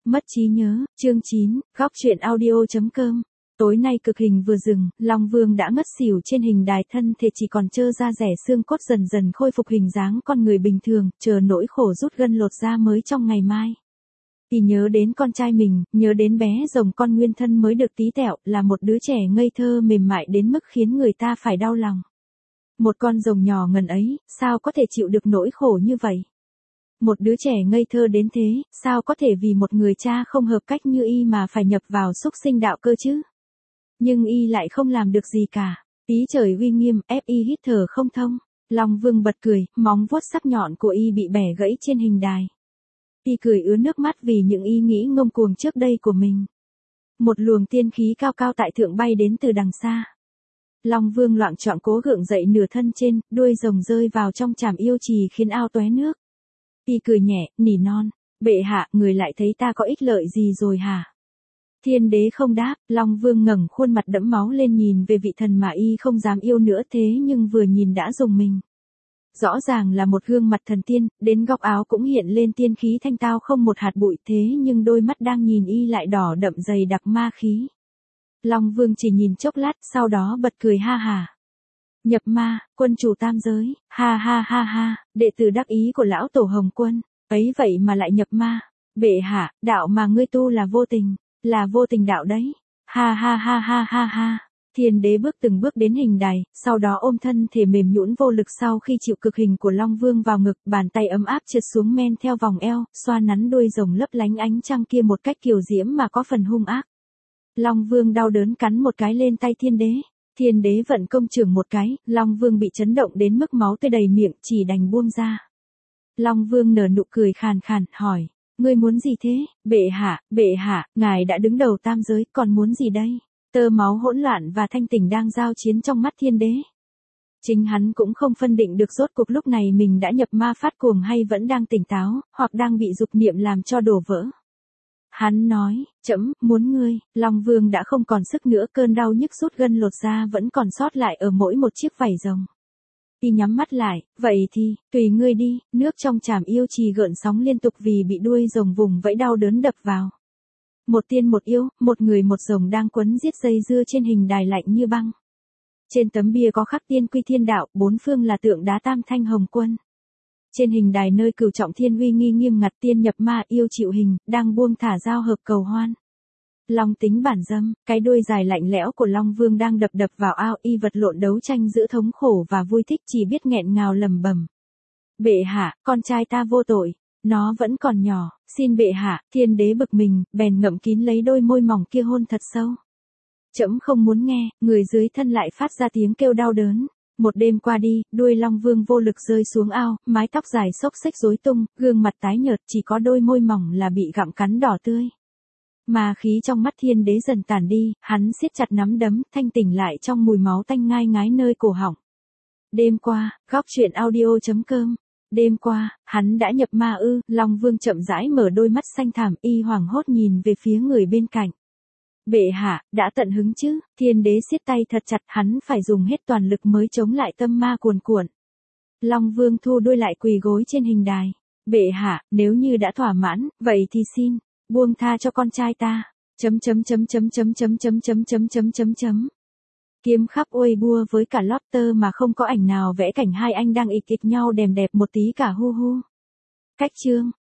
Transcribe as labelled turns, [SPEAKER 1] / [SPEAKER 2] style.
[SPEAKER 1] Mất trí nhớ, chương 9, góc truyện audio.com. Tối nay cực hình vừa dừng, Long Vương đã ngất xỉu trên hình đài, thân thể chỉ còn trơ da rẻ xương cốt dần dần khôi phục hình dáng con người bình thường, chờ nỗi khổ rút gân lột da mới trong ngày mai. Thì nhớ đến con trai mình, nhớ đến bé rồng con nguyên thân mới được tí tẹo, là một đứa trẻ ngây thơ mềm mại đến mức khiến người ta phải đau lòng. Một con rồng nhỏ ngần ấy, sao có thể chịu được nỗi khổ như vậy? Một đứa trẻ ngây thơ đến thế, sao có thể vì một người cha không hợp cách như y mà phải nhập vào xúc sinh đạo cơ chứ? Nhưng y lại không làm được gì cả. Tí trời uy nghiêm, ép y hít thở không thông. Long Vương bật cười, móng vuốt sắc nhọn của y bị bẻ gãy trên hình đài. Y cười ứa nước mắt vì những ý nghĩ ngông cuồng trước đây của mình. Một luồng tiên khí cao cao tại thượng bay đến từ đằng xa. Long Vương loạng choạng cố gượng dậy nửa thân trên, đuôi rồng rơi vào trong chảm yêu trì khiến ao tóe nước. Y cười nhẹ, nỉ non, bệ hạ, người lại thấy ta có ích lợi gì rồi hả? Thiên đế không đáp, Long Vương ngẩng khuôn mặt đẫm máu lên nhìn về vị thần mà y không dám yêu nữa, thế nhưng vừa nhìn đã rùng mình. Rõ ràng là một gương mặt thần tiên, đến góc áo cũng hiện lên tiên khí thanh tao không một hạt bụi, thế nhưng đôi mắt đang nhìn y lại đỏ đậm dày đặc ma khí. Long Vương chỉ nhìn chốc lát, sau đó bật cười ha hả. Nhập ma, quân chủ tam giới, ha ha ha ha, đệ tử đắc ý của lão tổ Hồng Quân, ấy vậy mà lại nhập ma. Bệ hạ, đạo mà ngươi tu là vô tình đạo đấy. Ha ha ha ha ha ha. Thiên đế bước từng bước đến hình đài, sau đó ôm thân thể mềm nhũn vô lực sau khi chịu cực hình của Long Vương vào ngực, bàn tay ấm áp trượt xuống men theo vòng eo, xoa nắn đuôi rồng lấp lánh ánh trăng kia một cách kiều diễm mà có phần hung ác. Long Vương đau đớn cắn một cái lên tay thiên đế. Thiên đế vận công chưởng một cái, Long Vương bị chấn động đến mức máu tươi đầy miệng, chỉ đành buông ra. Long Vương nở nụ cười khàn khàn, hỏi, ngươi muốn gì thế? Bệ hạ, ngài đã đứng đầu tam giới, còn muốn gì đây? Tơ máu hỗn loạn và thanh tỉnh đang giao chiến trong mắt thiên đế. Chính hắn cũng không phân định được rốt cuộc lúc này mình đã nhập ma phát cuồng hay vẫn đang tỉnh táo, hoặc đang bị dục niệm làm cho đổ vỡ. Hắn nói, trẫm muốn ngươi. Long Vương đã không còn sức nữa, cơn đau nhức rút gân lột da vẫn còn sót lại ở mỗi một chiếc vảy rồng. Y nhắm mắt lại, vậy thì, tùy ngươi đi. Nước trong chảm yêu trì gợn sóng liên tục vì bị đuôi rồng vùng vẫy đau đớn đập vào. Một tiên một yêu, một người một rồng đang quấn giết dây dưa trên hình đài lạnh như băng. Trên tấm bia có khắc tiên quy thiên đạo, bốn phương là tượng đá tam thanh Hồng Quân. Trên hình đài nơi cửu trọng thiên uy nghi nghiêm ngặt, tiên nhập ma yêu chịu hình, đang buông thả giao hợp cầu hoan. Long tính bản dâm, cái đuôi dài lạnh lẽo của Long Vương đang đập vào ao, y vật lộn đấu tranh giữa thống khổ và vui thích, chỉ biết nghẹn ngào lẩm bẩm. Bệ hạ, con trai ta vô tội, nó vẫn còn nhỏ, xin bệ hạ. Thiên đế bực mình, bèn ngậm kín lấy đôi môi mỏng kia hôn thật sâu. Trẫm không muốn nghe. Người dưới thân lại phát ra tiếng kêu đau đớn. Một đêm qua đi, đuôi Long Vương vô lực rơi xuống ao, mái tóc dài xốc xếch rối tung, gương mặt tái nhợt, chỉ có đôi môi mỏng là bị gặm cắn đỏ tươi. Ma khí trong mắt thiên đế dần tản đi, hắn siết chặt nắm đấm, thanh tỉnh lại trong mùi máu tanh ngai ngái nơi cổ họng. Đêm qua, góc truyện audio.com. Đêm qua, hắn đã nhập ma ư? Long Vương chậm rãi mở đôi mắt xanh thẳm, y hoảng hốt nhìn về phía người bên cạnh. Bệ hạ, đã tận hứng chứ? Thiên đế siết tay thật chặt, hắn phải dùng hết toàn lực mới chống lại tâm ma cuồn cuộn. Long Vương thu đuôi lại quỳ gối trên hình đài. Bệ hạ, nếu như đã thỏa mãn, vậy thì xin, buông tha cho con trai ta. Kiếm khắp Weibo với cả lobster mà không có ảnh nào vẽ cảnh hai anh đang ịch kịch nhau đèm đẹp một tí cả hu hu. Cách chương